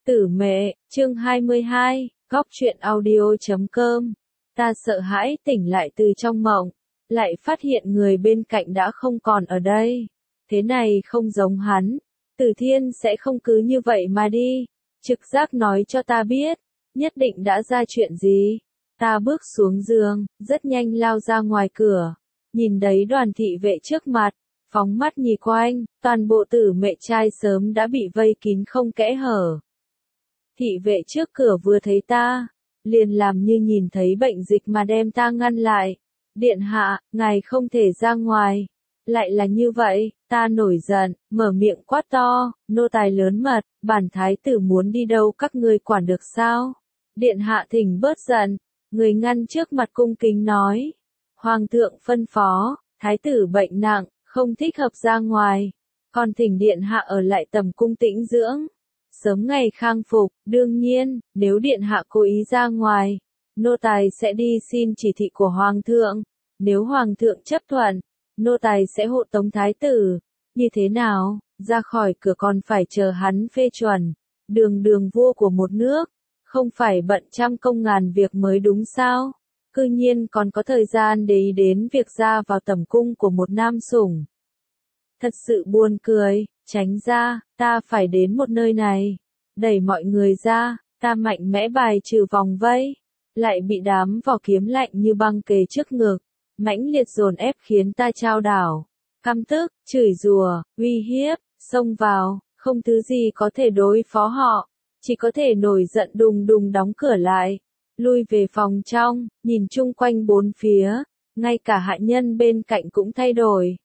Tử mẹ, chương 22, góc truyện audio.com. Ta sợ hãi tỉnh lại từ trong mộng, lại phát hiện người bên cạnh đã không còn ở đây. Thế này không giống hắn, Tử Thiên sẽ không cứ như vậy mà đi. Trực giác nói cho ta biết, nhất định đã ra chuyện gì. Ta bước xuống giường, rất nhanh lao ra ngoài cửa, nhìn thấy đoàn thị vệ trước mặt, phóng mắt nhìn quanh, toàn bộ Tử mẹ trai sớm đã bị vây kín không kẽ hở. Thị vệ trước cửa vừa thấy ta, liền làm như nhìn thấy bệnh dịch mà đem ta ngăn lại. Điện hạ, ngài không thể ra ngoài. Lại là như vậy, ta nổi giận, mở miệng quát to, nô tài lớn mật, bản thái tử muốn đi đâu các ngươi quản được sao? Điện hạ thỉnh bớt giận, người ngăn trước mặt cung kính nói. Hoàng thượng phân phó, thái tử bệnh nặng, không thích hợp ra ngoài. Còn thỉnh điện hạ ở lại tầm cung tĩnh dưỡng. Sớm ngày khang phục, đương nhiên, nếu điện hạ cố ý ra ngoài, nô tài sẽ đi xin chỉ thị của hoàng thượng. Nếu hoàng thượng chấp thuận, nô tài sẽ hộ tống thái tử. Như thế nào, ra khỏi cửa còn phải chờ hắn phê chuẩn. Đường vua của một nước, không phải bận trăm công ngàn việc mới đúng sao? Cư nhiên còn có thời gian để ý đến việc ra vào tẩm cung của một nam sủng. Thật sự buồn cười, tránh ra, ta phải đến một nơi này. Đẩy mọi người ra, ta mạnh mẽ bài trừ vòng vây. Lại bị đám vỏ kiếm lạnh như băng kề trước ngực. Mãnh liệt dồn ép khiến ta chao đảo. Căm tức, chửi rủa, uy hiếp, xông vào, không thứ gì có thể đối phó họ. Chỉ có thể nổi giận đùng đùng đóng cửa lại. Lui về phòng trong, nhìn chung quanh bốn phía. Ngay cả hạ nhân bên cạnh cũng thay đổi.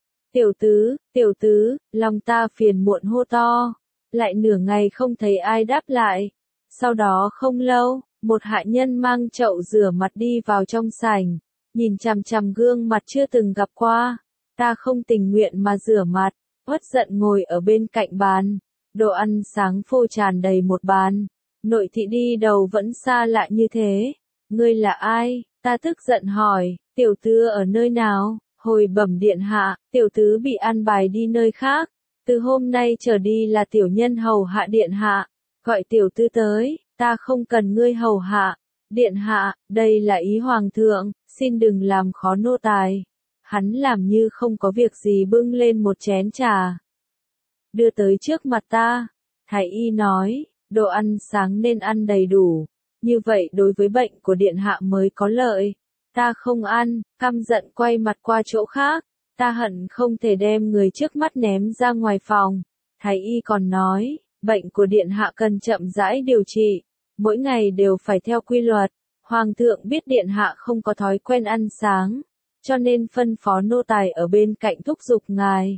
Tiểu tứ, lòng ta phiền muộn hô to. Lại nửa ngày không thấy ai đáp lại. Sau đó không lâu, một hạ nhân mang chậu rửa mặt đi vào trong sảnh. Nhìn chằm chằm gương mặt chưa từng gặp qua. Ta không tình nguyện mà rửa mặt, uất giận ngồi ở bên cạnh bàn. Đồ ăn sáng phô tràn đầy một bàn. Nội thị đi đầu vẫn xa lạ như thế. Ngươi là ai? Ta tức giận hỏi, tiểu tứ ở nơi nào? Hồi bẩm điện hạ, tiểu tứ bị an bài đi nơi khác. Từ hôm nay trở đi là tiểu nhân hầu hạ điện hạ. Gọi tiểu tứ tới, ta không cần ngươi hầu hạ. Điện hạ, đây là ý hoàng thượng, xin đừng làm khó nô tài. Hắn làm như không có việc gì bưng lên một chén trà. Đưa tới trước mặt ta. Thái y nói, đồ ăn sáng nên ăn đầy đủ. Như vậy đối với bệnh của điện hạ mới có lợi. Ta không ăn, căm giận quay mặt qua chỗ khác. Ta hận không thể đem người trước mắt ném ra ngoài phòng. Thái y còn nói, bệnh của điện hạ cần chậm rãi điều trị. Mỗi ngày đều phải theo quy luật. Hoàng thượng biết điện hạ không có thói quen ăn sáng. Cho nên phân phó nô tài ở bên cạnh thúc giục ngài.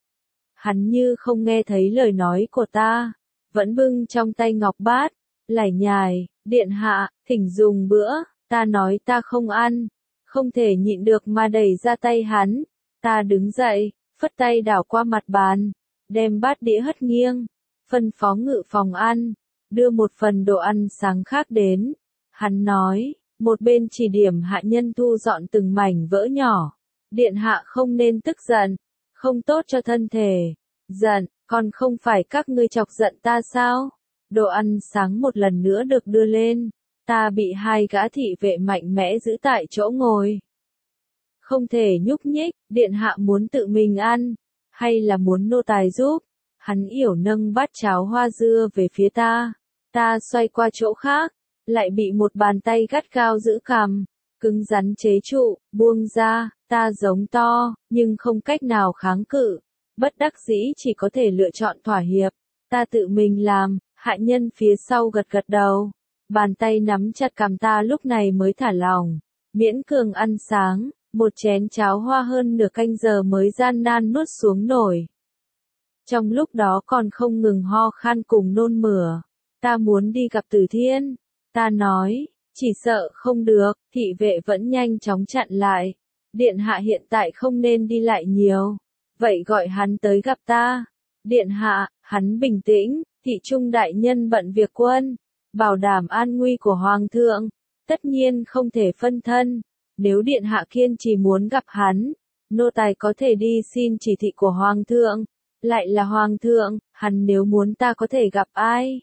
Hắn như không nghe thấy lời nói của ta. Vẫn bưng trong tay ngọc bát. Lải nhải, điện hạ, thỉnh dùng bữa. Ta nói ta không ăn. Không thể nhịn được mà đẩy ra tay hắn. Ta đứng dậy, phất tay đảo qua mặt bàn. Đem bát đĩa hất nghiêng. Phân phó ngự phòng ăn. Đưa một phần đồ ăn sáng khác đến. Hắn nói, một bên chỉ điểm hạ nhân thu dọn từng mảnh vỡ nhỏ. Điện hạ không nên tức giận. Không tốt cho thân thể. Giận, còn không phải các ngươi chọc giận ta sao? Đồ ăn sáng một lần nữa được đưa lên. Ta bị hai gã thị vệ mạnh mẽ giữ tại chỗ ngồi. Không thể nhúc nhích, điện hạ muốn tự mình ăn, hay là muốn nô tài giúp? Hắn yểu nâng bát cháo hoa dưa về phía ta. Ta xoay qua chỗ khác, lại bị một bàn tay gắt gao giữ cằm, cứng rắn chế trụ, buông ra, ta giống to, nhưng không cách nào kháng cự. Bất đắc dĩ chỉ có thể lựa chọn thỏa hiệp. Ta tự mình làm, hạ nhân phía sau gật gật đầu. Bàn tay nắm chặt cằm ta lúc này mới thả lỏng. Miễn cường ăn sáng, một chén cháo hoa hơn nửa canh giờ mới gian nan nuốt xuống nổi. Trong lúc đó còn không ngừng ho khan cùng nôn mửa. Ta muốn đi gặp Tử Thiên. Ta nói, chỉ sợ không được, thị vệ vẫn nhanh chóng chặn lại. Điện hạ hiện tại không nên đi lại nhiều. Vậy gọi hắn tới gặp ta. Điện hạ, hắn bình tĩnh, thị trung đại nhân bận việc quân. Bảo đảm an nguy của hoàng thượng. Tất nhiên không thể phân thân. Nếu điện hạ kiên trì muốn gặp hắn, nô tài có thể đi xin chỉ thị của hoàng thượng. Lại là hoàng thượng, hắn nếu muốn ta có thể gặp ai?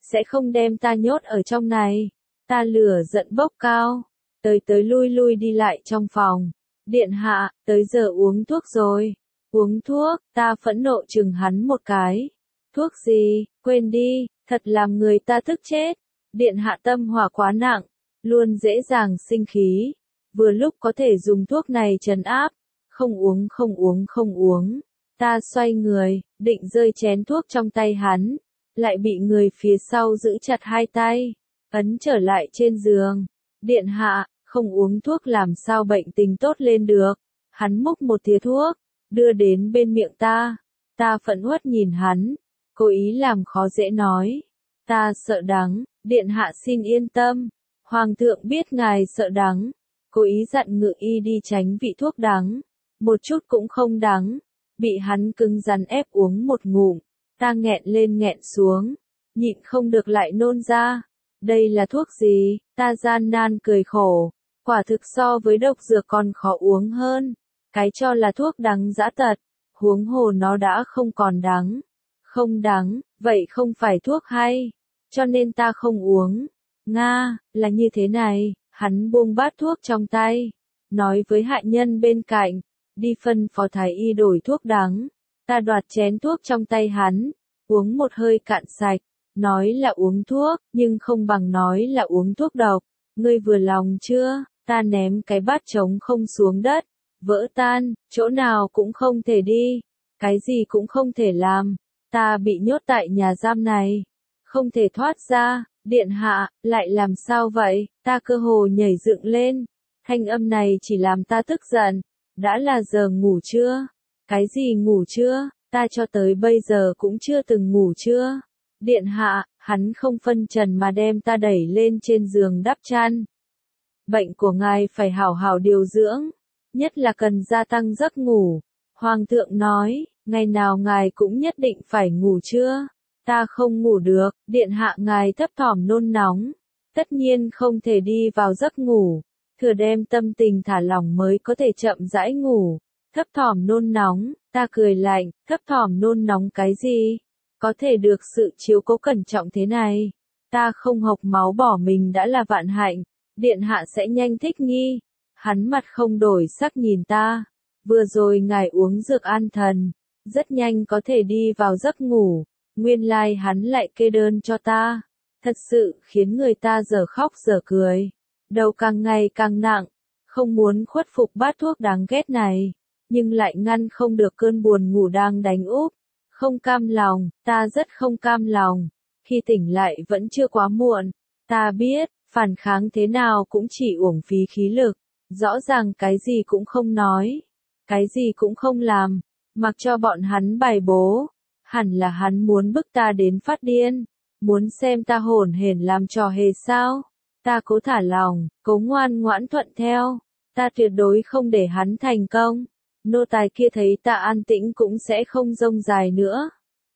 sẽ không đem ta nhốt ở trong này. Ta lửa giận bốc cao, tới tới lui lui đi lại trong phòng. Điện hạ, tới giờ uống thuốc rồi. Uống thuốc, ta phẫn nộ chừng hắn một cái. Thuốc gì, quên đi, thật làm người ta tức chết. Điện hạ tâm hỏa quá nặng, luôn dễ dàng sinh khí. Vừa lúc có thể dùng thuốc này trấn áp. Không uống không uống không uống. Ta xoay người, định rơi chén thuốc trong tay hắn. Lại bị người phía sau giữ chặt hai tay. Ấn trở lại trên giường. Điện hạ, không uống thuốc làm sao bệnh tình tốt lên được. Hắn múc một thìa thuốc, đưa đến bên miệng ta. Ta phẫn uất nhìn hắn, cố ý làm khó dễ nói. Ta sợ đắng, điện hạ xin yên tâm. Hoàng thượng biết ngài sợ đắng, cố ý dặn ngự y đi tránh vị thuốc đắng. Một chút cũng không đắng, bị hắn cứng rắn ép uống một ngụm. Ta nghẹn lên nghẹn xuống, nhịn không được lại nôn ra. Đây là thuốc gì? Ta gian nan cười khổ. Quả thực so với độc dược còn khó uống hơn. Cái cho là thuốc đắng dã tật, huống hồ nó đã không còn đắng. Không đắng, vậy không phải thuốc hay. Cho nên ta không uống. Nga, là như thế này, hắn buông bát thuốc trong tay. Nói với hạ nhân bên cạnh, đi phân phó thái y đổi thuốc đắng. Ta đoạt chén thuốc trong tay hắn, uống một hơi cạn sạch. Nói là uống thuốc, nhưng không bằng nói là uống thuốc độc. Ngươi vừa lòng chưa? Ta ném cái bát trống không xuống đất. Vỡ tan, chỗ nào cũng không thể đi. Cái gì cũng không thể làm. Ta bị nhốt tại nhà giam này. Không thể thoát ra. Điện hạ, lại làm sao vậy? Ta cơ hồ nhảy dựng lên. Thanh âm này chỉ làm ta tức giận. Đã là giờ ngủ chưa? Cái gì ngủ chưa? Ta cho tới bây giờ cũng chưa từng ngủ chưa? Điện hạ, hắn không phân trần mà đem ta đẩy lên trên giường đắp chăn. Bệnh của ngài phải hảo hảo điều dưỡng, nhất là cần gia tăng giấc ngủ. Hoàng thượng nói, ngày nào ngài cũng nhất định phải ngủ chưa? Ta không ngủ được, điện hạ ngài thấp thỏm nôn nóng. Tất nhiên không thể đi vào giấc ngủ, thừa đem tâm tình thả lỏng mới có thể chậm rãi ngủ. Thấp thỏm nôn nóng, ta cười lạnh, thấp thỏm nôn nóng cái gì? Có thể được sự chiếu cố cẩn trọng thế này. Ta không hộc máu bỏ mình đã là vạn hạnh. Điện hạ sẽ nhanh thích nghi. Hắn mặt không đổi sắc nhìn ta. Vừa rồi ngài uống dược an thần. Rất nhanh có thể đi vào giấc ngủ. Nguyên lai hắn lại kê đơn cho ta. Thật sự khiến người ta giờ khóc giờ cười. Đầu càng ngày càng nặng. Không muốn khuất phục bát thuốc đáng ghét này. Nhưng lại ngăn không được cơn buồn ngủ đang đánh úp. Không cam lòng, ta rất không cam lòng. Khi tỉnh lại vẫn chưa quá muộn. Ta biết, phản kháng thế nào cũng chỉ uổng phí khí lực. Rõ ràng cái gì cũng không nói. Cái gì cũng không làm. Mặc cho bọn hắn bài bố. Hẳn là hắn muốn bức ta đến phát điên. Muốn xem ta hổn hển làm trò hề sao. Ta cố thả lòng, cố ngoan ngoãn thuận theo. Ta tuyệt đối không để hắn thành công. Nô tài kia thấy ta an tĩnh cũng sẽ không rông dài nữa.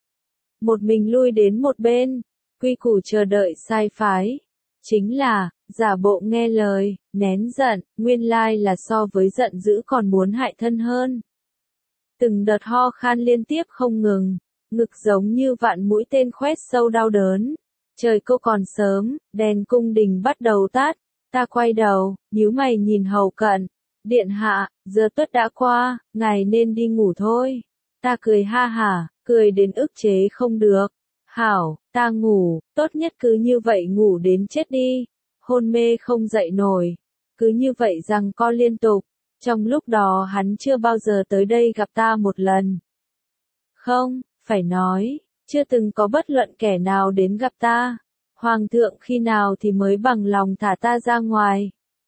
Một mình lui đến một bên, quy củ chờ đợi sai phái. Chính là, giả bộ nghe lời, nén giận, nguyên lai là so với giận dữ còn muốn hại thân hơn. Từng đợt ho khan liên tiếp không ngừng, ngực giống như vạn mũi tên khoét sâu đau đớn. Trời cô còn sớm, đèn cung đình bắt đầu tắt. Ta quay đầu, nhíu mày nhìn hầu cận. Điện hạ, giờ tuất đã qua, ngài nên đi ngủ thôi. Ta cười ha hả, cười đến ức chế không được. Hảo, ta ngủ, tốt nhất cứ như vậy ngủ đến chết đi. Hôn mê không dậy nổi. Cứ như vậy rằng co liên tục. Trong lúc đó hắn chưa bao giờ tới đây gặp ta một lần. Không, phải nói, chưa từng có bất luận kẻ nào đến gặp ta. Hoàng thượng khi nào thì mới bằng lòng thả ta ra ngoài.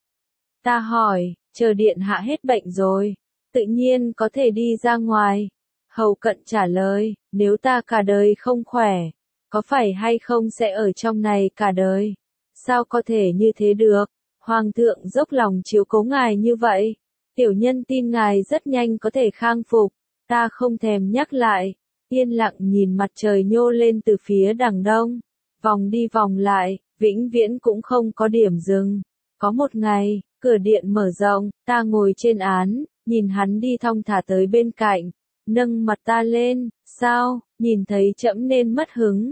Ta hỏi, chờ điện hạ hết bệnh rồi, tự nhiên có thể đi ra ngoài. Hầu cận trả lời, nếu ta cả đời không khỏe, có phải hay không sẽ ở trong này cả đời? Sao có thể như thế được? Hoàng thượng dốc lòng chiếu cố ngài như vậy. Tiểu nhân tin ngài rất nhanh có thể khang phục. Ta không thèm nhắc lại, yên lặng nhìn mặt trời nhô lên từ phía đằng đông. Vòng đi vòng lại, vĩnh viễn cũng không có điểm dừng. Có một ngày, cửa điện mở rộng, ta ngồi trên án, nhìn hắn đi thong thả tới bên cạnh, nâng mặt ta lên, sao, nhìn thấy trẫm nên mất hứng.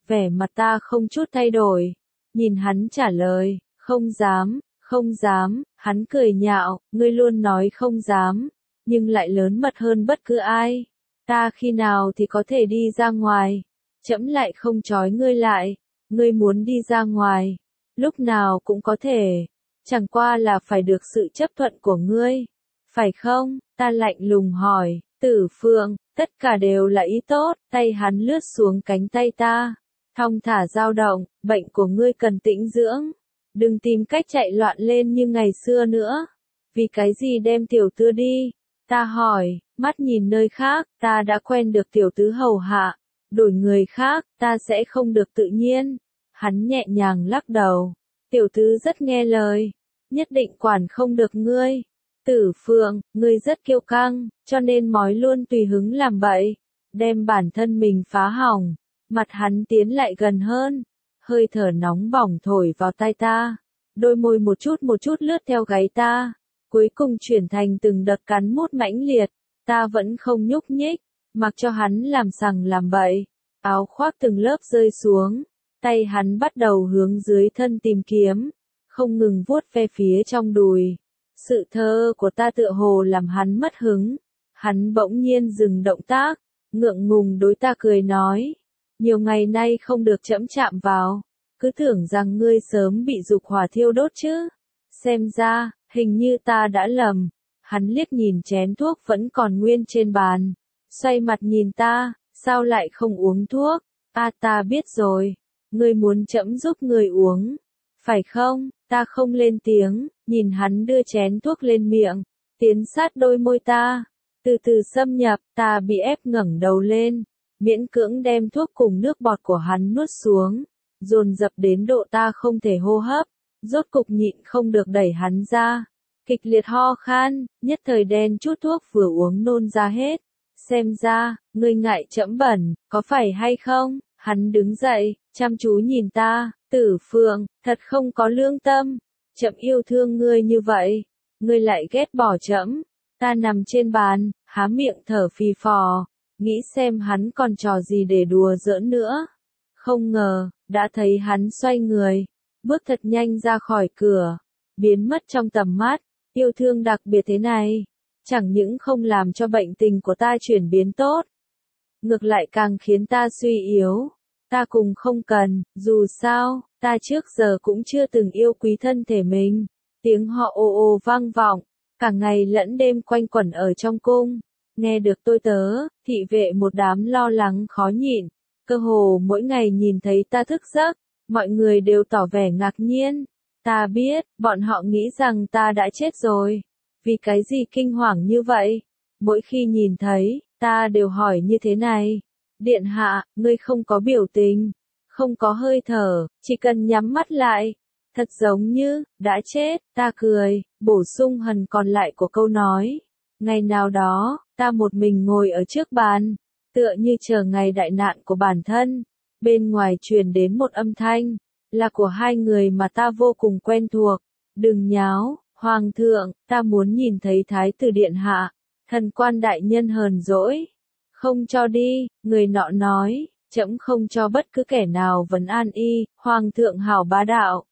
Vẻ mặt ta không chút thay đổi. Nhìn hắn trả lời, không dám, không dám, hắn cười nhạo, ngươi luôn nói không dám, nhưng lại lớn mật hơn bất cứ ai. Ta khi nào thì có thể đi ra ngoài, trẫm lại không trói ngươi lại, ngươi muốn đi ra ngoài, lúc nào cũng có thể, chẳng qua là phải được sự chấp thuận của ngươi, phải không? Ta lạnh lùng hỏi, Tử Phượng, tất cả đều là ý tốt, tay hắn lướt xuống cánh tay ta, thong thả dao động, bệnh của ngươi cần tĩnh dưỡng, đừng tìm cách chạy loạn lên như ngày xưa nữa, vì cái gì đem tiểu tư đi? Ta hỏi, mắt nhìn nơi khác, ta đã quen được tiểu tứ hầu hạ, đổi người khác, ta sẽ không được tự nhiên. Hắn nhẹ nhàng lắc đầu, tiểu tứ rất nghe lời, nhất định quản không được ngươi. Tử Phượng, ngươi rất kiêu căng, cho nên mói luôn tùy hứng làm bậy, đem bản thân mình phá hỏng. Mặt hắn tiến lại gần hơn, hơi thở nóng bỏng thổi vào tai ta, đôi môi một chút lướt theo gáy ta, cuối cùng chuyển thành từng đợt cắn mút mãnh liệt. Ta vẫn không nhúc nhích, mặc cho hắn làm sằng làm bậy, áo khoác từng lớp rơi xuống, tay hắn bắt đầu hướng dưới thân tìm kiếm, không ngừng vuốt ve phía trong đùi. Sự thơ của ta tựa hồ làm hắn mất hứng, hắn bỗng nhiên dừng động tác, ngượng ngùng đối ta cười nói, nhiều ngày nay không được trẫm chạm vào, cứ tưởng rằng ngươi sớm bị dục hỏa thiêu đốt chứ, xem ra, hình như ta đã lầm. Hắn liếc nhìn chén thuốc vẫn còn nguyên trên bàn, xoay mặt nhìn ta, sao lại không uống thuốc? Ta biết rồi, ngươi muốn trẫm giúp ngươi uống, phải không? Ta không lên tiếng, nhìn hắn đưa chén thuốc lên miệng, tiến sát đôi môi ta, từ từ xâm nhập, ta bị ép ngẩng đầu lên, miễn cưỡng đem thuốc cùng nước bọt của hắn nuốt xuống, dồn dập đến độ ta không thể hô hấp, rốt cục nhịn không được đẩy hắn ra. Kịch liệt ho khan, nhất thời đen chút thuốc vừa uống nôn ra hết. Xem ra, ngươi ngại trẫm bẩn, có phải hay không? Hắn đứng dậy, chăm chú nhìn ta, Tử Phượng, thật không có lương tâm. Trẫm yêu thương ngươi như vậy, ngươi lại ghét bỏ trẫm. Ta nằm trên bàn, há miệng thở phì phò, nghĩ xem hắn còn trò gì để đùa giỡn nữa. Không ngờ, đã thấy hắn xoay người, bước thật nhanh ra khỏi cửa, biến mất trong tầm mắt. Yêu thương đặc biệt thế này, chẳng những không làm cho bệnh tình của ta chuyển biến tốt, ngược lại càng khiến ta suy yếu. Ta cùng không cần, dù sao, ta trước giờ cũng chưa từng yêu quý thân thể mình. Tiếng họ ồ ồ vang vọng, cả ngày lẫn đêm quanh quẩn ở trong cung. Nghe được tôi tớ, thị vệ một đám lo lắng khó nhịn, cơ hồ mỗi ngày nhìn thấy ta thức giấc, mọi người đều tỏ vẻ ngạc nhiên. Ta biết, bọn họ nghĩ rằng ta đã chết rồi. Vì cái gì kinh hoàng như vậy? Mỗi khi nhìn thấy, ta đều hỏi như thế này. Điện hạ, ngươi không có biểu tình, không có hơi thở, chỉ cần nhắm mắt lại. Thật giống như, đã chết, ta cười, bổ sung phần còn lại của câu nói. Ngày nào đó, ta một mình ngồi ở trước bàn, tựa như chờ ngày đại nạn của bản thân. Bên ngoài truyền đến một âm thanh, là của hai người mà ta vô cùng quen thuộc. Đừng nháo, Hoàng thượng, ta muốn nhìn thấy Thái tử điện hạ. Thần quan đại nhân hờn dỗi. Không cho đi, người nọ nói, trẫm không cho bất cứ kẻ nào vấn an y, Hoàng thượng hảo bá đạo.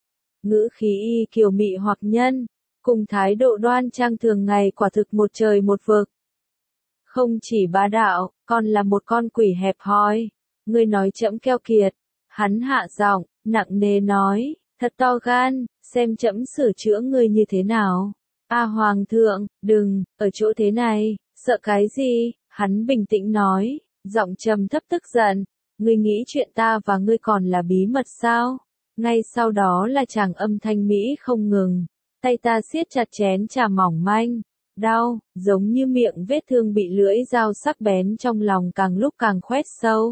Ngữ khí y kiều mị hoặc nhân, cùng thái độ đoan trang thường ngày quả thực một trời một vực. Không chỉ bá đạo, còn là một con quỷ hẹp hòi. Ngươi nói trẫm keo kiệt. Hắn hạ giọng, nặng nề nói, thật to gan, xem trẫm sửa chữa ngươi như thế nào. Hoàng thượng, đừng, ở chỗ thế này, sợ cái gì? Hắn bình tĩnh nói, giọng trầm thấp tức giận, ngươi nghĩ chuyện ta và ngươi còn là bí mật sao? Ngay sau đó là tràng âm thanh mỹ không ngừng, tay ta siết chặt chén trà mỏng manh, đau, giống như miệng vết thương bị lưỡi dao sắc bén trong lòng càng lúc càng khoét sâu.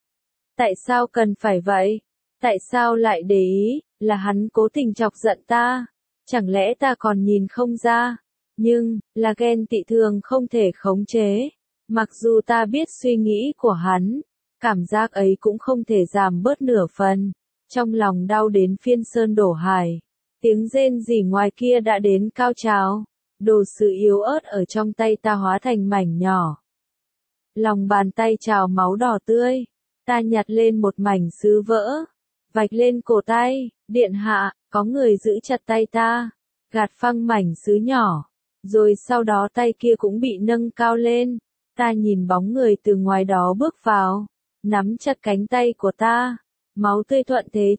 Tại sao cần phải vậy? Tại sao lại để ý, là hắn cố tình chọc giận ta? Chẳng lẽ ta còn nhìn không ra? Nhưng, là ghen tị thường không thể khống chế. Mặc dù ta biết suy nghĩ của hắn, cảm giác ấy cũng không thể giảm bớt nửa phần. Trong lòng đau đến phiên sơn đổ hải. Tiếng rên rỉ ngoài kia đã đến cao trào. Đồ sự yếu ớt ở trong tay ta hóa thành mảnh nhỏ. Lòng bàn tay trào máu đỏ tươi. Ta nhặt lên một mảnh sứ vỡ, vạch lên cổ tay, điện hạ, có người giữ chặt tay ta, gạt phăng mảnh sứ nhỏ, rồi sau đó tay kia cũng bị nâng cao lên, ta nhìn bóng người từ ngoài đó bước vào, nắm chặt cánh tay của ta, máu tươi thuận thế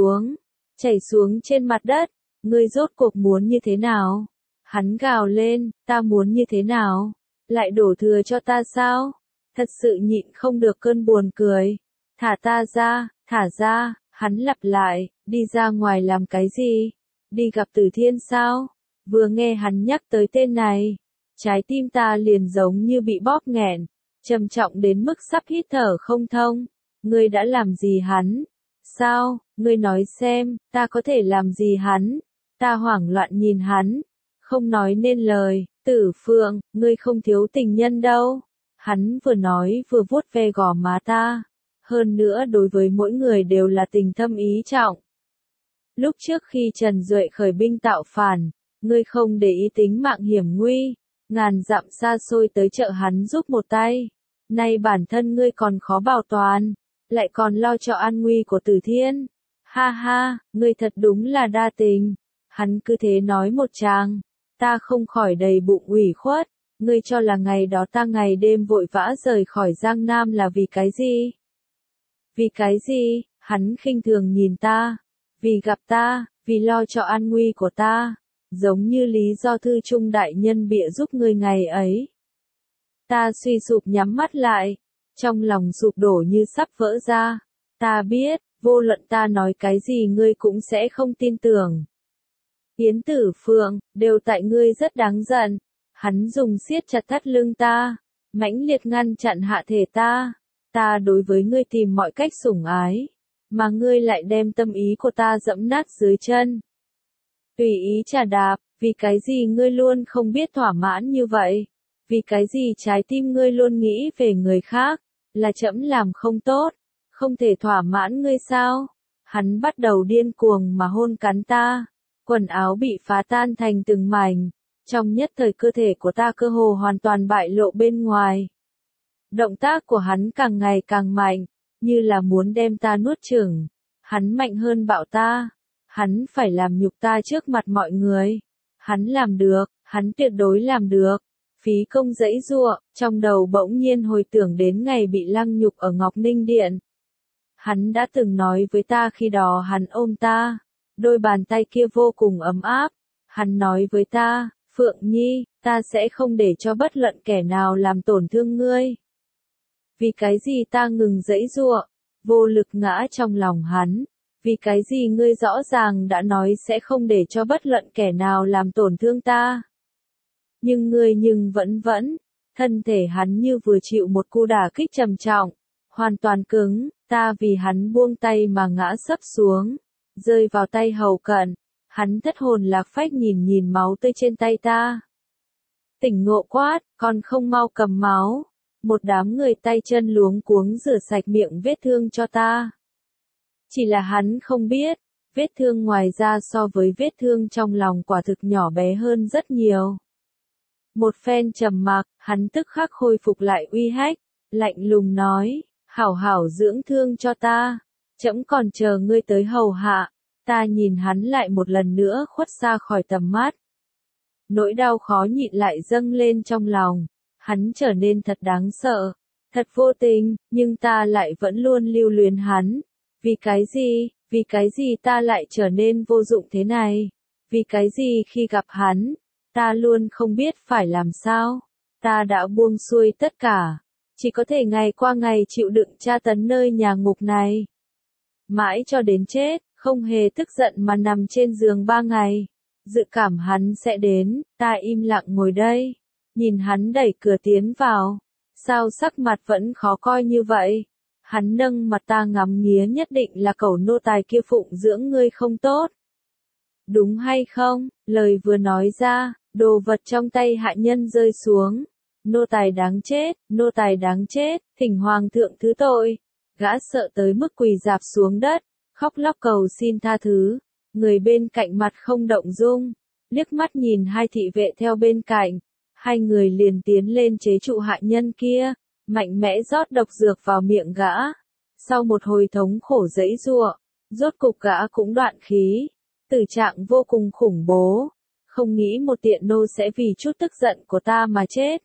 chảy xuống trên mặt đất, ngươi rốt cuộc muốn như thế nào? Hắn gào lên, ta muốn như thế nào? Lại đổ thừa cho ta sao? Thật sự nhịn không được cơn buồn cười. Thả ta ra, thả ra, hắn lặp lại, đi ra ngoài làm cái gì? Đi gặp Tử Thiên sao? Vừa nghe hắn nhắc tới tên này, trái tim ta liền giống như bị bóp nghẹn, trầm trọng đến mức sắp hít thở không thông. Ngươi đã làm gì hắn? Sao? Ngươi nói xem, ta có thể làm gì hắn? Ta hoảng loạn nhìn hắn, không nói nên lời. Tử Phượng, ngươi không thiếu tình nhân đâu. Hắn vừa nói vừa vuốt ve gò má ta. Hơn nữa đối với mỗi người đều là tình thâm ý trọng. Lúc trước khi Trần Duệ khởi binh tạo phản, ngươi không để ý tính mạng hiểm nguy, ngàn dặm xa xôi tới trợ hắn giúp một tay. Nay bản thân ngươi còn khó bảo toàn, lại còn lo cho an nguy của Tử Thiên. Ha ha, ngươi thật đúng là đa tình. Hắn cứ thế nói một tràng, ta không khỏi đầy bụng ủy khuất. Ngươi cho là ngày đó ta ngày đêm vội vã rời khỏi Giang Nam là vì cái gì? Vì cái gì? Hắn khinh thường nhìn ta. Vì gặp ta, vì lo cho an nguy của ta. Giống như lý do Thư Trung đại nhân bịa giúp ngươi ngày ấy. Ta suy sụp nhắm mắt lại, trong lòng sụp đổ như sắp vỡ ra. Ta biết, vô luận ta nói cái gì ngươi cũng sẽ không tin tưởng. Yến Tử Phượng, đều tại ngươi rất đáng giận. Hắn dùng siết chặt thắt lưng ta, mãnh liệt ngăn chặn hạ thể ta. Ta đối với ngươi tìm mọi cách sủng ái, mà ngươi lại đem tâm ý của ta dẫm nát dưới chân. Tùy ý trà đạp, vì cái gì ngươi luôn không biết thỏa mãn như vậy? Vì cái gì trái tim ngươi luôn nghĩ về người khác, là trẫm làm không tốt, không thể thỏa mãn ngươi sao? Hắn bắt đầu điên cuồng mà hôn cắn ta, quần áo bị phá tan thành từng mảnh, trong nhất thời cơ thể của ta cơ hồ hoàn toàn bại lộ bên ngoài. Động tác của hắn càng ngày càng mạnh, như là muốn đem ta nuốt chửng. Hắn mạnh hơn bạo ta, hắn phải làm nhục ta trước mặt mọi người. Hắn làm được, hắn tuyệt đối làm được. Phí công giãy giụa, trong đầu bỗng nhiên hồi tưởng đến ngày bị lăng nhục ở Ngọc Ninh Điện. Hắn đã từng nói với ta khi đó hắn ôm ta, đôi bàn tay kia vô cùng ấm áp. Hắn nói với ta, Phượng Nhi, ta sẽ không để cho bất luận kẻ nào làm tổn thương ngươi. Vì cái gì ta ngừng giãy giụa, vô lực ngã trong lòng hắn? Vì cái gì ngươi rõ ràng đã nói sẽ không để cho bất luận kẻ nào làm tổn thương ta? Nhưng ngươi vẫn, thân thể hắn như vừa chịu một cú đả kích trầm trọng, hoàn toàn cứng, ta vì hắn buông tay mà ngã sấp xuống, rơi vào tay hầu cận, hắn thất hồn lạc phách nhìn máu tươi trên tay ta. Tỉnh ngộ quát, còn không mau cầm máu, một đám người tay chân luống cuống rửa sạch miệng vết thương cho ta. Chỉ là hắn không biết, vết thương ngoài da so với vết thương trong lòng quả thực nhỏ bé hơn rất nhiều. Một phen trầm mặc, hắn tức khắc khôi phục lại uy hách, lạnh lùng nói, hảo hảo dưỡng thương cho ta, trẫm còn chờ ngươi tới hầu hạ. Ta nhìn hắn lại một lần nữa khuất xa khỏi tầm mắt. Nỗi đau khó nhịn lại dâng lên trong lòng, hắn trở nên thật đáng sợ, thật vô tình, nhưng ta lại vẫn luôn lưu luyến hắn. Vì cái gì ta lại trở nên vô dụng thế này? Vì cái gì khi gặp hắn, ta luôn không biết phải làm sao? Ta đã buông xuôi tất cả, chỉ có thể ngày qua ngày chịu đựng tra tấn nơi nhà ngục này. Mãi cho đến chết, không hề tức giận mà nằm trên giường 3 ngày. Dự cảm hắn sẽ đến, ta im lặng ngồi đây, nhìn hắn đẩy cửa tiến vào. Sao sắc mặt vẫn khó coi như vậy? Hắn nâng mặt ta ngắm nghía, nhất định là cẩu nô tài kia phụng dưỡng ngươi không tốt. Đúng hay không? Lời vừa nói ra, đồ vật trong tay hạ nhân rơi xuống. Nô tài đáng chết, nô tài đáng chết, thỉnh hoàng thượng thứ tội. Gã sợ tới mức quỳ rạp xuống đất, khóc lóc cầu xin tha thứ. Người bên cạnh mặt không động dung, liếc mắt nhìn hai thị vệ theo bên cạnh. Hai người liền tiến lên chế trụ hạ nhân kia, mạnh mẽ rót độc dược vào miệng gã. Sau một hồi thống khổ giãy giụa, rốt cục gã cũng đoạn khí, tử trạng vô cùng khủng bố, không nghĩ một tiện nô sẽ vì chút tức giận của ta mà chết.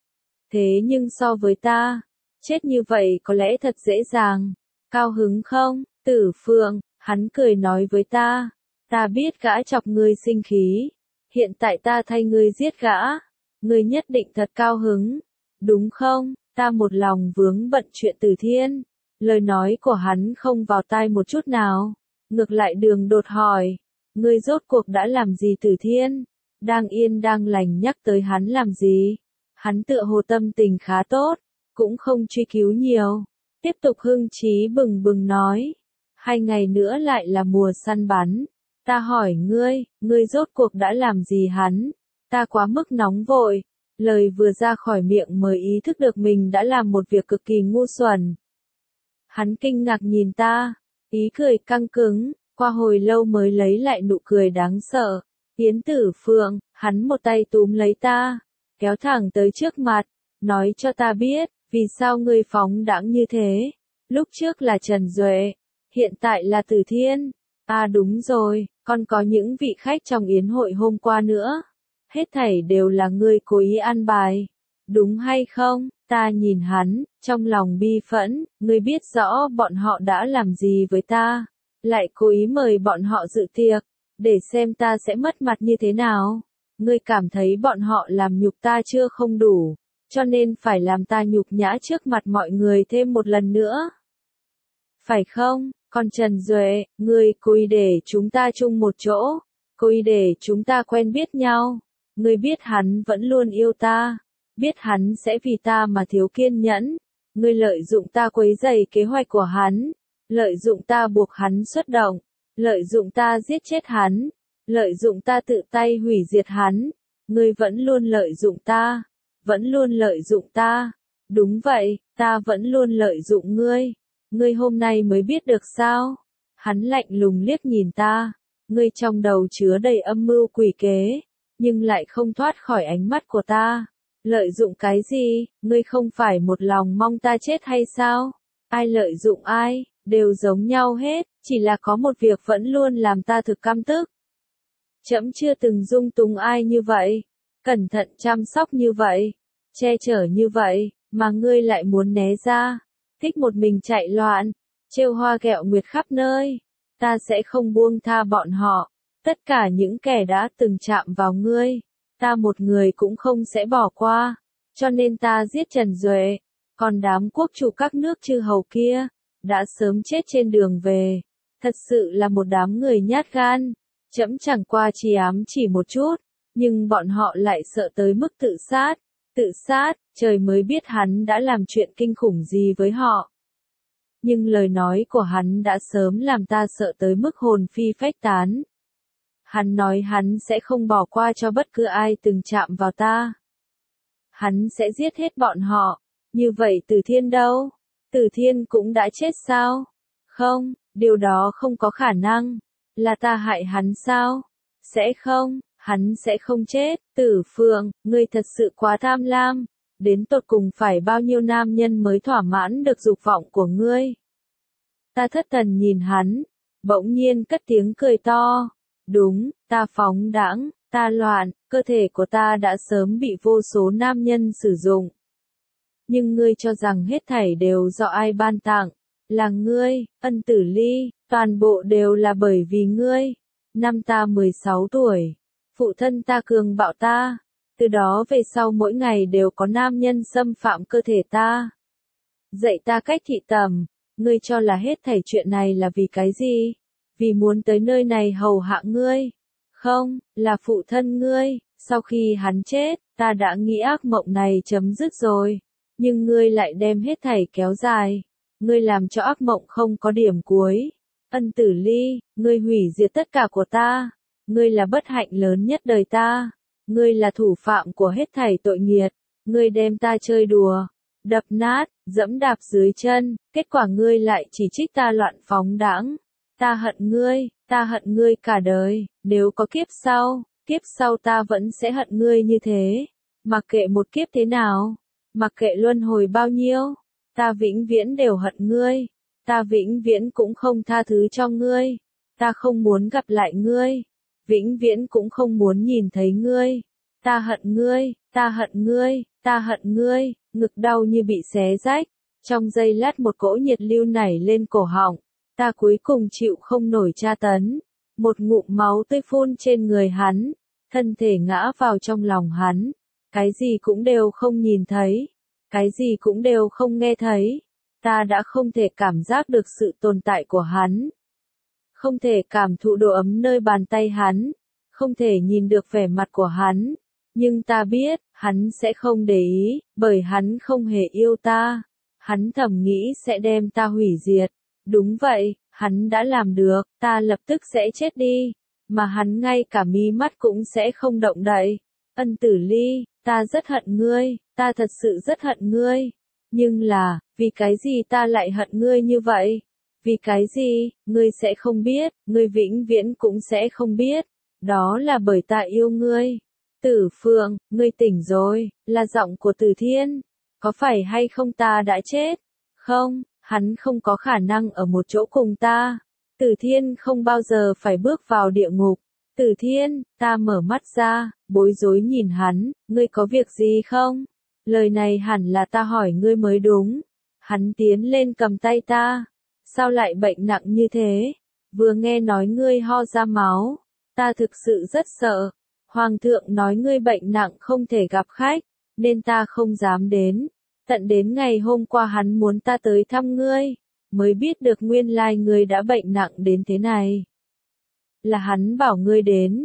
Thế nhưng so với ta, chết như vậy có lẽ thật dễ dàng, cao hứng không, Tử Phượng, hắn cười nói với ta biết gã chọc ngươi sinh khí, hiện tại ta thay ngươi giết gã, ngươi nhất định thật cao hứng, đúng không, ta một lòng vướng bận chuyện Tử Thiên, lời nói của hắn không vào tai một chút nào, ngược lại Đường Đột hỏi, ngươi rốt cuộc đã làm gì Tử Thiên, đang yên đang lành nhắc tới hắn làm gì, hắn tựa hồ tâm tình khá tốt, cũng không truy cứu nhiều, tiếp tục hưng trí bừng bừng nói, 2 ngày nữa lại là mùa săn bắn, ta hỏi ngươi rốt cuộc đã làm gì hắn, ta quá mức nóng vội, lời vừa ra khỏi miệng mới ý thức được mình đã làm một việc cực kỳ ngu xuẩn. Hắn kinh ngạc nhìn ta, ý cười căng cứng, qua hồi lâu mới lấy lại nụ cười đáng sợ, Yến Tử Phượng, hắn một tay túm lấy ta, kéo thẳng tới trước mặt, nói cho ta biết, vì sao ngươi phóng đãng như thế, lúc trước là Trần Duệ, hiện tại là Tử Thiên, à đúng rồi, còn có những vị khách trong yến hội hôm qua nữa, hết thảy đều là ngươi cố ý an bài, đúng hay không, ta nhìn hắn, trong lòng bi phẫn, ngươi biết rõ bọn họ đã làm gì với ta, lại cố ý mời bọn họ dự tiệc, để xem ta sẽ mất mặt như thế nào, ngươi cảm thấy bọn họ làm nhục ta chưa không đủ, cho nên phải làm ta nhục nhã trước mặt mọi người thêm một lần nữa. Phải không, còn Trần Duệ, ngươi cố ý để chúng ta chung một chỗ, cố ý để chúng ta quen biết nhau, ngươi biết hắn vẫn luôn yêu ta, biết hắn sẽ vì ta mà thiếu kiên nhẫn, ngươi lợi dụng ta quấy rầy kế hoạch của hắn, lợi dụng ta buộc hắn xuất động, lợi dụng ta giết chết hắn, lợi dụng ta tự tay hủy diệt hắn, ngươi vẫn luôn lợi dụng ta, vẫn luôn lợi dụng ta, đúng vậy, ta vẫn luôn lợi dụng ngươi hôm nay mới biết được sao, hắn lạnh lùng liếc nhìn ta, ngươi trong đầu chứa đầy âm mưu quỷ kế, nhưng lại không thoát khỏi ánh mắt của ta, lợi dụng cái gì, ngươi không phải một lòng mong ta chết hay sao, ai lợi dụng ai, đều giống nhau hết, chỉ là có một việc vẫn luôn làm ta thực căm tức. Trẫm chưa từng dung túng ai như vậy, cẩn thận chăm sóc như vậy, che chở như vậy, mà ngươi lại muốn né ra, thích một mình chạy loạn, trêu hoa ghẹo nguyệt khắp nơi, ta sẽ không buông tha bọn họ, tất cả những kẻ đã từng chạm vào ngươi, ta một người cũng không sẽ bỏ qua, cho nên ta giết Trần Duệ, còn đám quốc chủ các nước chư hầu kia, đã sớm chết trên đường về, thật sự là một đám người nhát gan, trẫm chẳng qua chỉ ám chỉ một chút, nhưng bọn họ lại sợ tới mức tự sát, trời mới biết hắn đã làm chuyện kinh khủng gì với họ. Nhưng lời nói của hắn đã sớm làm ta sợ tới mức hồn phi phách tán. Hắn nói hắn sẽ không bỏ qua cho bất cứ ai từng chạm vào ta. Hắn sẽ giết hết bọn họ. Như vậy Tử Thiên đâu? Tử Thiên cũng đã chết sao? Không, điều đó không có khả năng. Là ta hại hắn sao? Sẽ không, hắn sẽ không chết. Tử Phượng, ngươi thật sự quá tham lam. Đến tột cùng phải bao nhiêu nam nhân mới thỏa mãn được dục vọng của ngươi? Ta thất thần nhìn hắn, bỗng nhiên cất tiếng cười to. Đúng, ta phóng đãng, ta loạn, cơ thể của ta đã sớm bị vô số nam nhân sử dụng. Nhưng ngươi cho rằng hết thảy đều do ai ban tặng, là ngươi, Ân Tử Ly, toàn bộ đều là bởi vì ngươi. Năm ta 16 tuổi, phụ thân ta cường bạo ta, từ đó về sau mỗi ngày đều có nam nhân xâm phạm cơ thể ta. Dạy ta cách thị tầm, ngươi cho là hết thảy chuyện này là vì cái gì? Vì muốn tới nơi này hầu hạ ngươi. Không, là phụ thân ngươi, sau khi hắn chết, ta đã nghĩ ác mộng này chấm dứt rồi. Nhưng ngươi lại đem hết thảy kéo dài. Ngươi làm cho ác mộng không có điểm cuối. Ân Tử Ly, ngươi hủy diệt tất cả của ta. Ngươi là bất hạnh lớn nhất đời ta. Ngươi là thủ phạm của hết thảy tội nghiệt. Ngươi đem ta chơi đùa, đập nát, dẫm đạp dưới chân, kết quả ngươi lại chỉ trích ta loạn phóng đãng. Ta hận ngươi cả đời, nếu có kiếp sau ta vẫn sẽ hận ngươi như thế. Mặc kệ một kiếp thế nào, mặc kệ luân hồi bao nhiêu, ta vĩnh viễn đều hận ngươi. ta vĩnh viễn cũng không tha thứ cho ngươi. Ta không muốn gặp lại ngươi. Vĩnh viễn cũng không muốn nhìn thấy ngươi. Ta hận ngươi, ta hận ngươi, ta hận ngươi, ngực đau như bị xé rách. Trong giây lát một cỗ nhiệt lưu nảy lên cổ họng. Ta cuối cùng chịu không nổi tra tấn. Một ngụm máu tươi phun trên người hắn. Thân thể ngã vào trong lòng hắn. Cái gì cũng đều không nhìn thấy. Cái gì cũng đều không nghe thấy. Ta đã không thể cảm giác được sự tồn tại của hắn. Không thể cảm thụ độ ấm nơi bàn tay hắn. Không thể nhìn được vẻ mặt của hắn. Nhưng ta biết, hắn sẽ không để ý, bởi hắn không hề yêu ta. Hắn thầm nghĩ sẽ đem ta hủy diệt. Đúng vậy, hắn đã làm được, ta lập tức sẽ chết đi. Mà hắn ngay cả mí mắt cũng sẽ không động đậy. Ân Tử Ly, ta rất hận ngươi, ta thật sự rất hận ngươi. Nhưng là, vì cái gì ta lại hận ngươi như vậy? Vì cái gì, ngươi sẽ không biết, ngươi vĩnh viễn cũng sẽ không biết. Đó là bởi ta yêu ngươi. Tử Phượng, ngươi tỉnh rồi, là giọng của Từ Thiên. Có phải hay không ta đã chết? Không, hắn không có khả năng ở một chỗ cùng ta. Từ Thiên không bao giờ phải bước vào địa ngục. Từ Thiên, ta mở mắt ra, bối rối nhìn hắn, ngươi có việc gì không? Lời này hẳn là ta hỏi ngươi mới đúng. Hắn tiến lên cầm tay ta. Sao lại bệnh nặng như thế? Vừa nghe nói ngươi ho ra máu. Ta thực sự rất sợ. Hoàng thượng nói ngươi bệnh nặng không thể gặp khách, nên ta không dám đến. Tận đến ngày hôm qua hắn muốn ta tới thăm ngươi, mới biết được nguyên lai ngươi đã bệnh nặng đến thế này. Là hắn bảo ngươi đến.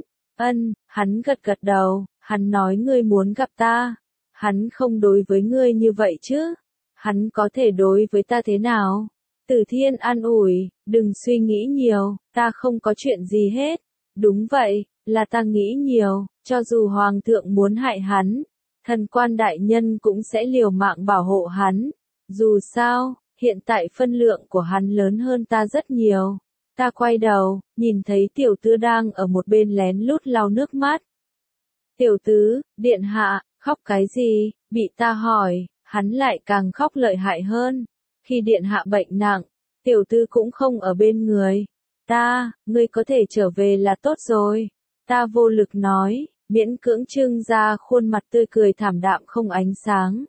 Hắn gật gật đầu, hắn nói ngươi muốn gặp ta. Hắn không đối với ngươi như vậy chứ. Hắn có thể đối với ta thế nào? Từ Thiên an ủi, đừng suy nghĩ nhiều, ta không có chuyện gì hết. Đúng vậy, là ta nghĩ nhiều, cho dù Hoàng thượng muốn hại hắn, thần quan đại nhân cũng sẽ liều mạng bảo hộ hắn. Dù sao, hiện tại phân lượng của hắn lớn hơn ta rất nhiều. Ta quay đầu, nhìn thấy tiểu tứ đang ở một bên lén lút lau nước mắt. Tiểu tứ, điện hạ, khóc cái gì? Bị ta hỏi, hắn lại càng khóc lợi hại hơn. Khi điện hạ bệnh nặng, tiểu tứ cũng không ở bên người. Ngươi có thể trở về là tốt rồi. Ta vô lực nói, miễn cưỡng trưng ra khuôn mặt tươi cười thảm đạm không ánh sáng.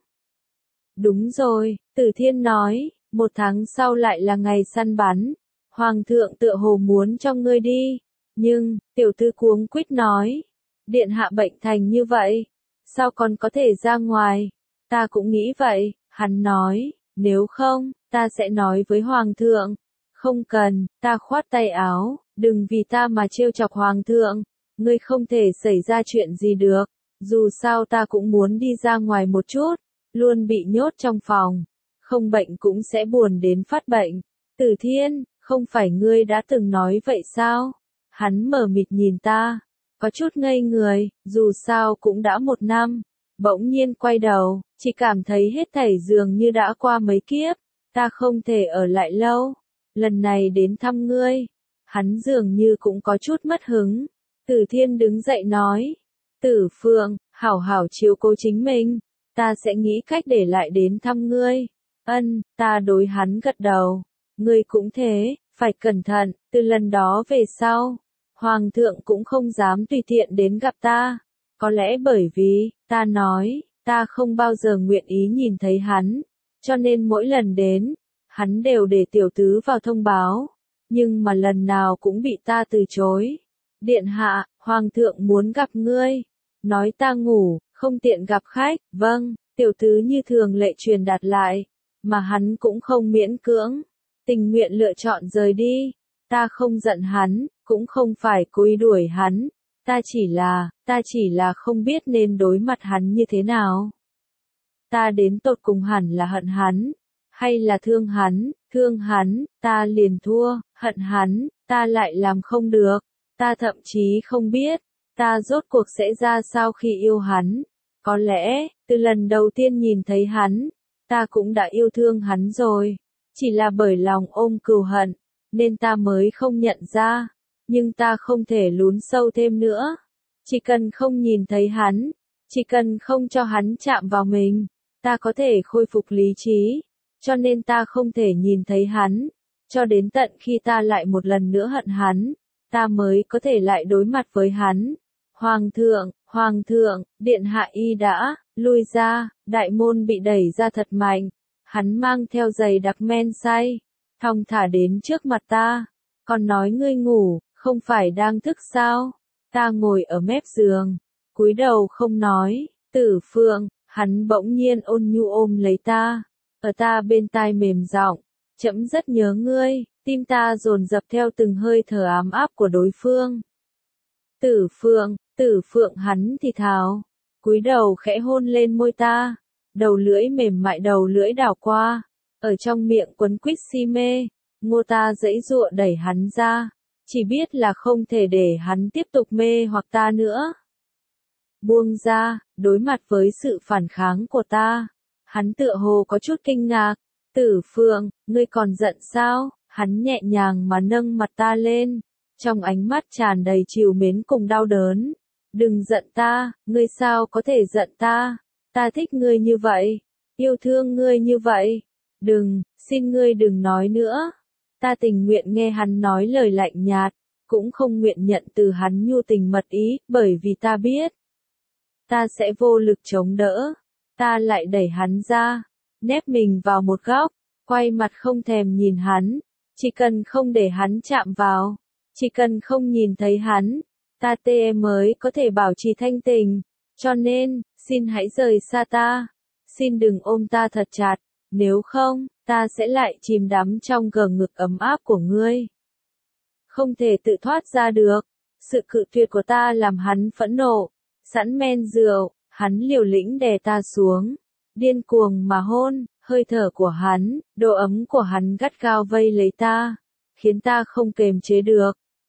Đúng rồi, Từ Thiên nói, 1 tháng sau lại là ngày săn bắn. Hoàng thượng tựa hồ muốn cho ngươi đi. Nhưng, tiểu tư cuống quýt nói, điện hạ bệnh thành như vậy, sao còn có thể ra ngoài? Ta cũng nghĩ vậy, hắn nói, nếu không, ta sẽ nói với Hoàng thượng. Không cần, ta khoát tay áo, đừng vì ta mà trêu chọc Hoàng thượng. Ngươi không thể xảy ra chuyện gì được. Dù sao ta cũng muốn đi ra ngoài một chút. Luôn bị nhốt trong phòng. Không bệnh cũng sẽ buồn đến phát bệnh. Từ Thiên, không phải ngươi đã từng nói vậy sao? Hắn mờ mịt nhìn ta. Có chút ngây người, dù sao cũng đã 1 năm. Bỗng nhiên quay đầu, chỉ cảm thấy hết thảy dường như đã qua mấy kiếp. Ta không thể ở lại lâu. Lần này đến thăm ngươi. Hắn dường như cũng có chút mất hứng. Từ Thiên đứng dậy nói. Tử Phượng, hảo hảo chiếu cố chính mình. Ta sẽ nghĩ cách để lại đến thăm ngươi. Ta đối hắn gật đầu. Ngươi cũng thế, phải cẩn thận, từ lần đó về sau. Hoàng thượng cũng không dám tùy tiện đến gặp ta. Có lẽ bởi vì, ta nói, ta không bao giờ nguyện ý nhìn thấy hắn. Cho nên mỗi lần đến, hắn đều để tiểu tứ vào thông báo. Nhưng mà lần nào cũng bị ta từ chối. Điện hạ, Hoàng thượng muốn gặp ngươi. Nói ta ngủ, không tiện gặp khách. Vâng, tiểu tứ như thường lệ truyền đạt lại. Mà hắn cũng không miễn cưỡng. Tình nguyện lựa chọn rời đi. Ta không giận hắn, cũng không phải cố ý đuổi hắn. Ta chỉ là không biết nên đối mặt hắn như thế nào. Ta đến tột cùng hẳn là hận hắn. Hay là thương hắn, ta liền thua, hận hắn, ta lại làm không được. Ta thậm chí không biết, ta rốt cuộc sẽ ra sao khi yêu hắn. Có lẽ, từ lần đầu tiên nhìn thấy hắn, ta cũng đã yêu thương hắn rồi. Chỉ là bởi lòng ôm cừu hận, nên ta mới không nhận ra. Nhưng ta không thể lún sâu thêm nữa. Chỉ cần không nhìn thấy hắn, chỉ cần không cho hắn chạm vào mình, ta có thể khôi phục lý trí. Cho nên ta không thể nhìn thấy hắn. cho đến tận khi ta lại một lần nữa hận hắn, ta mới có thể lại đối mặt với hắn. Hoàng thượng, điện hạ y đã, lui ra, đại môn bị đẩy ra thật mạnh, hắn mang theo giày đặc men say, thong thả đến trước mặt ta, còn nói ngươi ngủ, không phải đang thức sao, ta ngồi ở mép giường, cúi đầu không nói, Tử Phượng, hắn bỗng nhiên ôn nhu ôm lấy ta, ở ta bên tai mềm giọng, trẫm rất nhớ ngươi, tim ta dồn dập theo từng hơi thở ấm áp của đối phương. Tử Phượng hắn thì thào, cúi đầu khẽ hôn lên môi ta, đầu lưỡi mềm mại đầu lưỡi đảo qua, ở trong miệng quấn quýt si mê, ngô ta giãy giụa đẩy hắn ra, chỉ biết là không thể để hắn tiếp tục mê hoặc ta nữa. Buông ra, đối mặt với sự phản kháng của ta, hắn tựa hồ có chút kinh ngạc, Tử Phượng, ngươi còn giận sao? Hắn nhẹ nhàng mà nâng mặt ta lên, trong ánh mắt tràn đầy trìu mến cùng đau đớn. Đừng giận ta, ngươi sao có thể giận ta? Ta thích ngươi như vậy, yêu thương ngươi như vậy. Đừng, xin ngươi đừng nói nữa. Ta tình nguyện nghe hắn nói lời lạnh nhạt, cũng không nguyện nhận từ hắn nhu tình mật ý, bởi vì ta biết ta sẽ vô lực chống đỡ. Ta lại đẩy hắn ra, nép mình vào một góc, quay mặt không thèm nhìn hắn, chỉ cần không để hắn chạm vào, chỉ cần không nhìn thấy hắn, ta tê mới có thể bảo trì thanh tình, cho nên, xin hãy rời xa ta, xin đừng ôm ta thật chặt, nếu không, ta sẽ lại chìm đắm trong gờ ngực ấm áp của ngươi. Không thể tự thoát ra được, sự cự tuyệt của ta làm hắn phẫn nộ, sẵn men rượu, hắn liều lĩnh đè ta xuống, điên cuồng mà hôn, hơi thở của hắn, độ ấm của hắn gắt gao vây lấy ta, khiến ta không kềm chế được,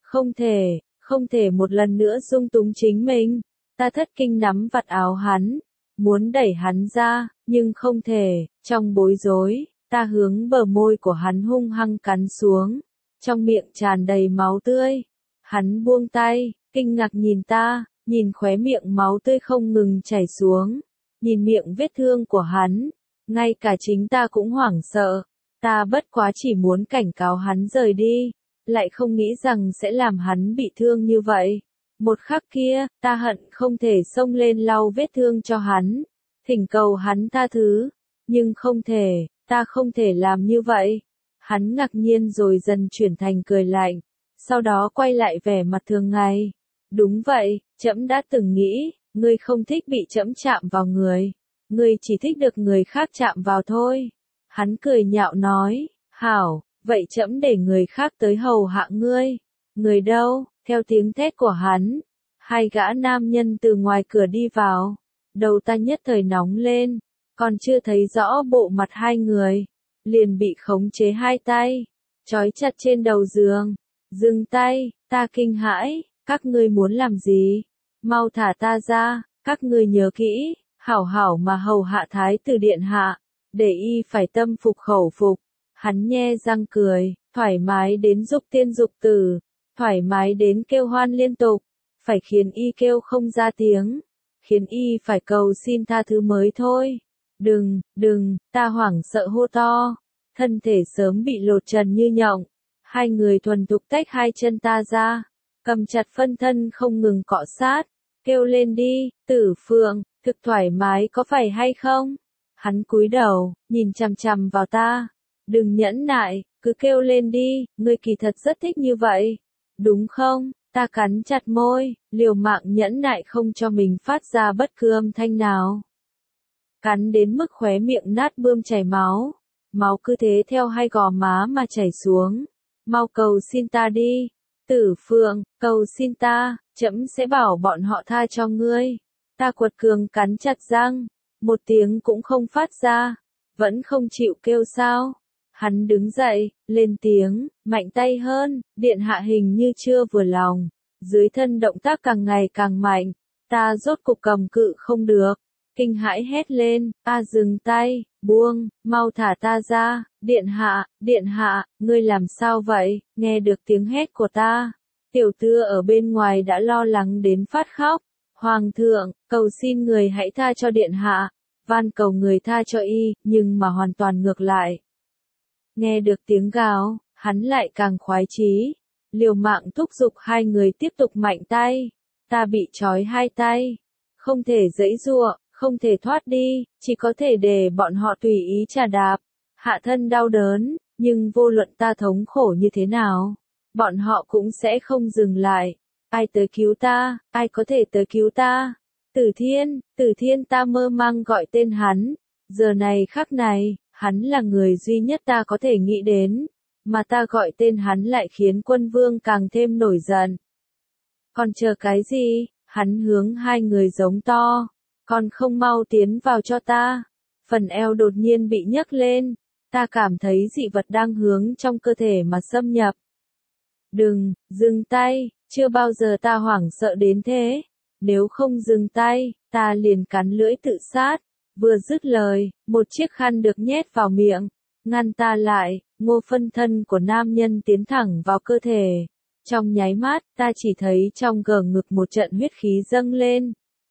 không thể một lần nữa dung túng chính mình, ta thất kinh nắm vạt áo hắn, muốn đẩy hắn ra, nhưng không thể, trong bối rối, ta hướng bờ môi của hắn hung hăng cắn xuống, trong miệng tràn đầy máu tươi, hắn buông tay, kinh ngạc nhìn ta, nhìn khóe miệng máu tươi không ngừng chảy xuống, nhìn miệng vết thương của hắn, ngay cả chính ta cũng hoảng sợ, ta bất quá chỉ muốn cảnh cáo hắn rời đi, lại không nghĩ rằng sẽ làm hắn bị thương như vậy. Một khắc kia, ta hận không thể xông lên lau vết thương cho hắn, thỉnh cầu hắn tha thứ, nhưng không thể, ta không thể làm như vậy. Hắn ngạc nhiên rồi dần chuyển thành cười lạnh, sau đó quay lại vẻ mặt thường ngày. Đúng vậy, trẫm đã từng nghĩ, ngươi không thích bị trẫm chạm vào người, ngươi chỉ thích được người khác chạm vào thôi. Hắn cười nhạo nói, hảo, vậy trẫm để người khác tới hầu hạ ngươi. Người đâu? Theo tiếng thét của hắn, hai gã nam nhân từ ngoài cửa đi vào, đầu ta nhất thời nóng lên, còn chưa thấy rõ bộ mặt hai người, liền bị khống chế hai tay, trói chặt trên đầu giường. Dừng tay, ta kinh hãi, các ngươi muốn làm gì? Mau thả ta ra, các ngươi nhớ kỹ, hảo hảo mà hầu hạ thái tử điện hạ, để y phải tâm phục khẩu phục. Hắn nhe răng cười, thoải mái đến dục tiên dục tử, thoải mái đến kêu hoan liên tục, phải khiến y kêu không ra tiếng, khiến y phải cầu xin tha thứ mới thôi. Đừng, ta hoảng sợ hô to, thân thể sớm bị lột trần như nhộng, hai người thuần thục tách hai chân ta ra, cầm chặt phân thân không ngừng cọ sát, kêu lên đi, Tử Phượng, thực thoải mái có phải hay không? Hắn cúi đầu, nhìn chằm chằm vào ta, đừng nhẫn nại, cứ kêu lên đi, ngươi kỳ thật rất thích như vậy, đúng không? Ta cắn chặt môi, liều mạng nhẫn nại không cho mình phát ra bất cứ âm thanh nào. Cắn đến mức khóe miệng nát bươm chảy máu, máu cứ thế theo hai gò má mà chảy xuống. Mau cầu xin ta đi, Tử Phượng, cầu xin ta, trẫm sẽ bảo bọn họ tha cho ngươi. Ta quật cường cắn chặt răng, một tiếng cũng không phát ra, vẫn không chịu kêu sao. Hắn đứng dậy, lên tiếng, mạnh tay hơn, điện hạ hình như chưa vừa lòng, dưới thân động tác càng ngày càng mạnh, ta rốt cục cầm cự không được, kinh hãi hét lên, dừng tay, buông, mau thả ta ra, điện hạ, ngươi làm sao vậy? Nghe được tiếng hét của ta, tiểu tư ở bên ngoài đã lo lắng đến phát khóc, Hoàng thượng, cầu xin người hãy tha cho điện hạ, van cầu người tha cho y, nhưng mà hoàn toàn ngược lại. Nghe được tiếng gào, hắn lại càng khoái chí, liều mạng thúc giục hai người tiếp tục mạnh tay. Ta bị trói hai tay, không thể giãy giụa, không thể thoát đi, chỉ có thể để bọn họ tùy ý chà đạp. Hạ thân đau đớn, nhưng vô luận ta thống khổ như thế nào, bọn họ cũng sẽ không dừng lại. Ai tới cứu ta, ai có thể tới cứu ta? Tử Thiên ta mơ màng gọi tên hắn. Giờ này khắc này, hắn là người duy nhất ta có thể nghĩ đến, mà ta gọi tên hắn lại khiến Quân Vương càng thêm nổi giận. Còn chờ cái gì? Hắn hướng hai người giống to. Còn không mau tiến vào cho ta. Phần eo đột nhiên bị nhấc lên. Ta cảm thấy dị vật đang hướng trong cơ thể mà xâm nhập. Đừng, dừng tay, chưa bao giờ ta hoảng sợ đến thế. Nếu không dừng tay, ta liền cắn lưỡi tự sát. Vừa dứt lời, một chiếc khăn được nhét vào miệng. Ngăn ta lại, Ngô phân thân của nam nhân tiến thẳng vào cơ thể. Trong nháy mắt, ta chỉ thấy trong gờ ngực một trận huyết khí dâng lên.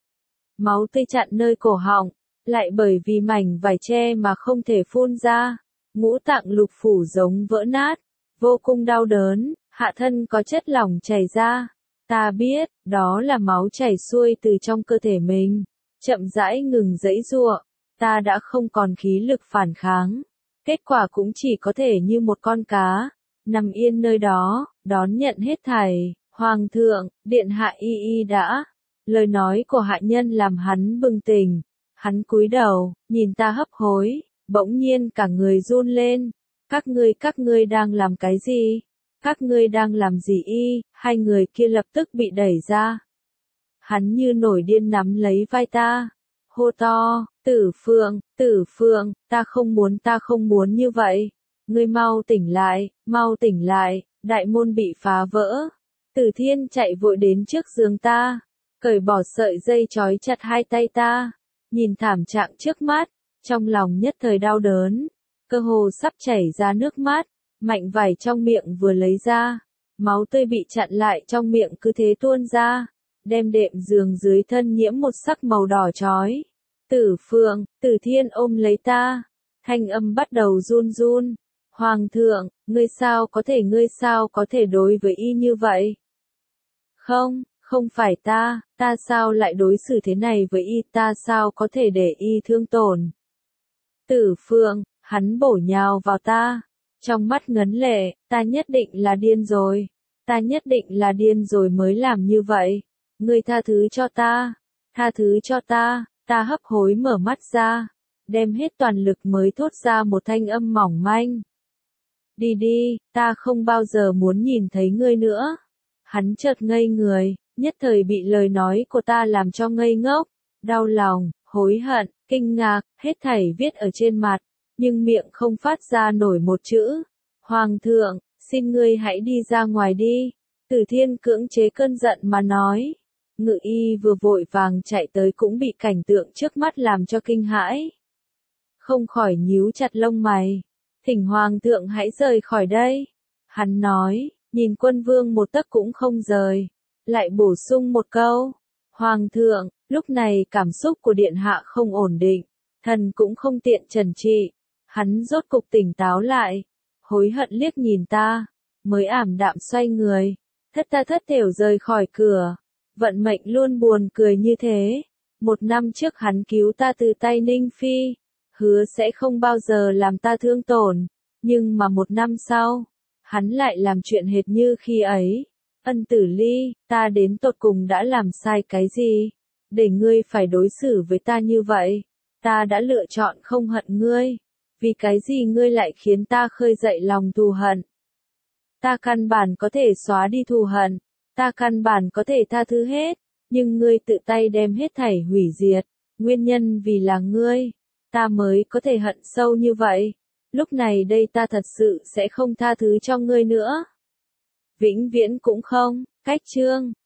Máu tươi chặn nơi cổ họng, lại bởi vì mảnh vải che mà không thể phun ra. Ngũ tạng lục phủ giống vỡ nát, vô cùng đau đớn, hạ thân có chất lỏng chảy ra. Ta biết, đó là máu chảy xuôi từ trong cơ thể mình. Chậm rãi ngừng giãy giụa, ta đã không còn khí lực phản kháng. Kết quả cũng chỉ có thể như một con cá, nằm yên nơi đó, đón nhận hết thảy. Hoàng thượng, điện hạ y đã. Lời nói của hạ nhân làm hắn bừng tỉnh. Hắn cúi đầu, nhìn ta hấp hối, bỗng nhiên cả người run lên. Các ngươi đang làm cái gì? Các ngươi đang làm gì y? Hai người kia lập tức bị đẩy ra. Hắn như nổi điên nắm lấy vai ta, hô to, Tử Phượng, ta không muốn như vậy. Ngươi mau tỉnh lại, đại môn bị phá vỡ. Tử Thiên chạy vội đến trước giường ta, cởi bỏ sợi dây trói chặt hai tay ta, nhìn thảm trạng trước mắt, trong lòng nhất thời đau đớn, cơ hồ sắp chảy ra nước mắt, mảnh vải trong miệng vừa lấy ra, máu tươi bị chặn lại trong miệng cứ thế tuôn ra, đem đệm giường dưới thân nhiễm một sắc màu đỏ chói. Tử Thiên ôm lấy ta, thanh âm bắt đầu run run. Hoàng thượng, ngươi sao có thể đối với y như vậy? Không phải ta sao lại đối xử thế này với y, ta sao có thể để y thương tổn? Tử Phượng, hắn bổ nhào vào ta, trong mắt ngấn lệ, ta nhất định là điên rồi mới làm như vậy. Ngươi tha thứ cho ta, ta hấp hối mở mắt ra, đem hết toàn lực mới thốt ra một thanh âm mỏng manh. Đi, ta không bao giờ muốn nhìn thấy ngươi nữa. Hắn chợt ngây người, nhất thời bị lời nói của ta làm cho ngây ngốc, đau lòng, hối hận, kinh ngạc, hết thảy viết ở trên mặt, nhưng miệng không phát ra nổi một chữ. Hoàng thượng, xin ngươi hãy đi ra ngoài đi. Tử Thiên cưỡng chế cơn giận mà nói. Ngự y vừa vội vàng chạy tới cũng bị cảnh tượng trước mắt làm cho kinh hãi. Không khỏi nhíu chặt lông mày. Thỉnh Hoàng thượng hãy rời khỏi đây. Hắn nói, nhìn Quân Vương một tấc cũng không rời. Lại bổ sung một câu. Hoàng thượng, lúc này cảm xúc của điện hạ không ổn định. Thần cũng không tiện trần trị. Hắn rốt cục tỉnh táo lại. Hối hận liếc nhìn ta. Mới ảm đạm xoay người. Thất thểu rời khỏi cửa. Vận mệnh luôn buồn cười như thế. 1 năm trước hắn cứu ta từ tay Ninh Phi. Hứa sẽ không bao giờ làm ta thương tổn. Nhưng mà 1 năm sau, hắn lại làm chuyện hệt như khi ấy. Ân Tử Ly, ta đến tột cùng đã làm sai cái gì? Để ngươi phải đối xử với ta như vậy. Ta đã lựa chọn không hận ngươi. Vì cái gì ngươi lại khiến ta khơi dậy lòng thù hận? Ta căn bản có thể xóa đi thù hận. Ta căn bản có thể tha thứ hết. Nhưng ngươi tự tay đem hết thảy hủy diệt. Nguyên nhân vì là ngươi. Ta mới có thể hận sâu như vậy. Lúc này đây ta thật sự sẽ không tha thứ cho ngươi nữa. Vĩnh viễn cũng không. Cách chương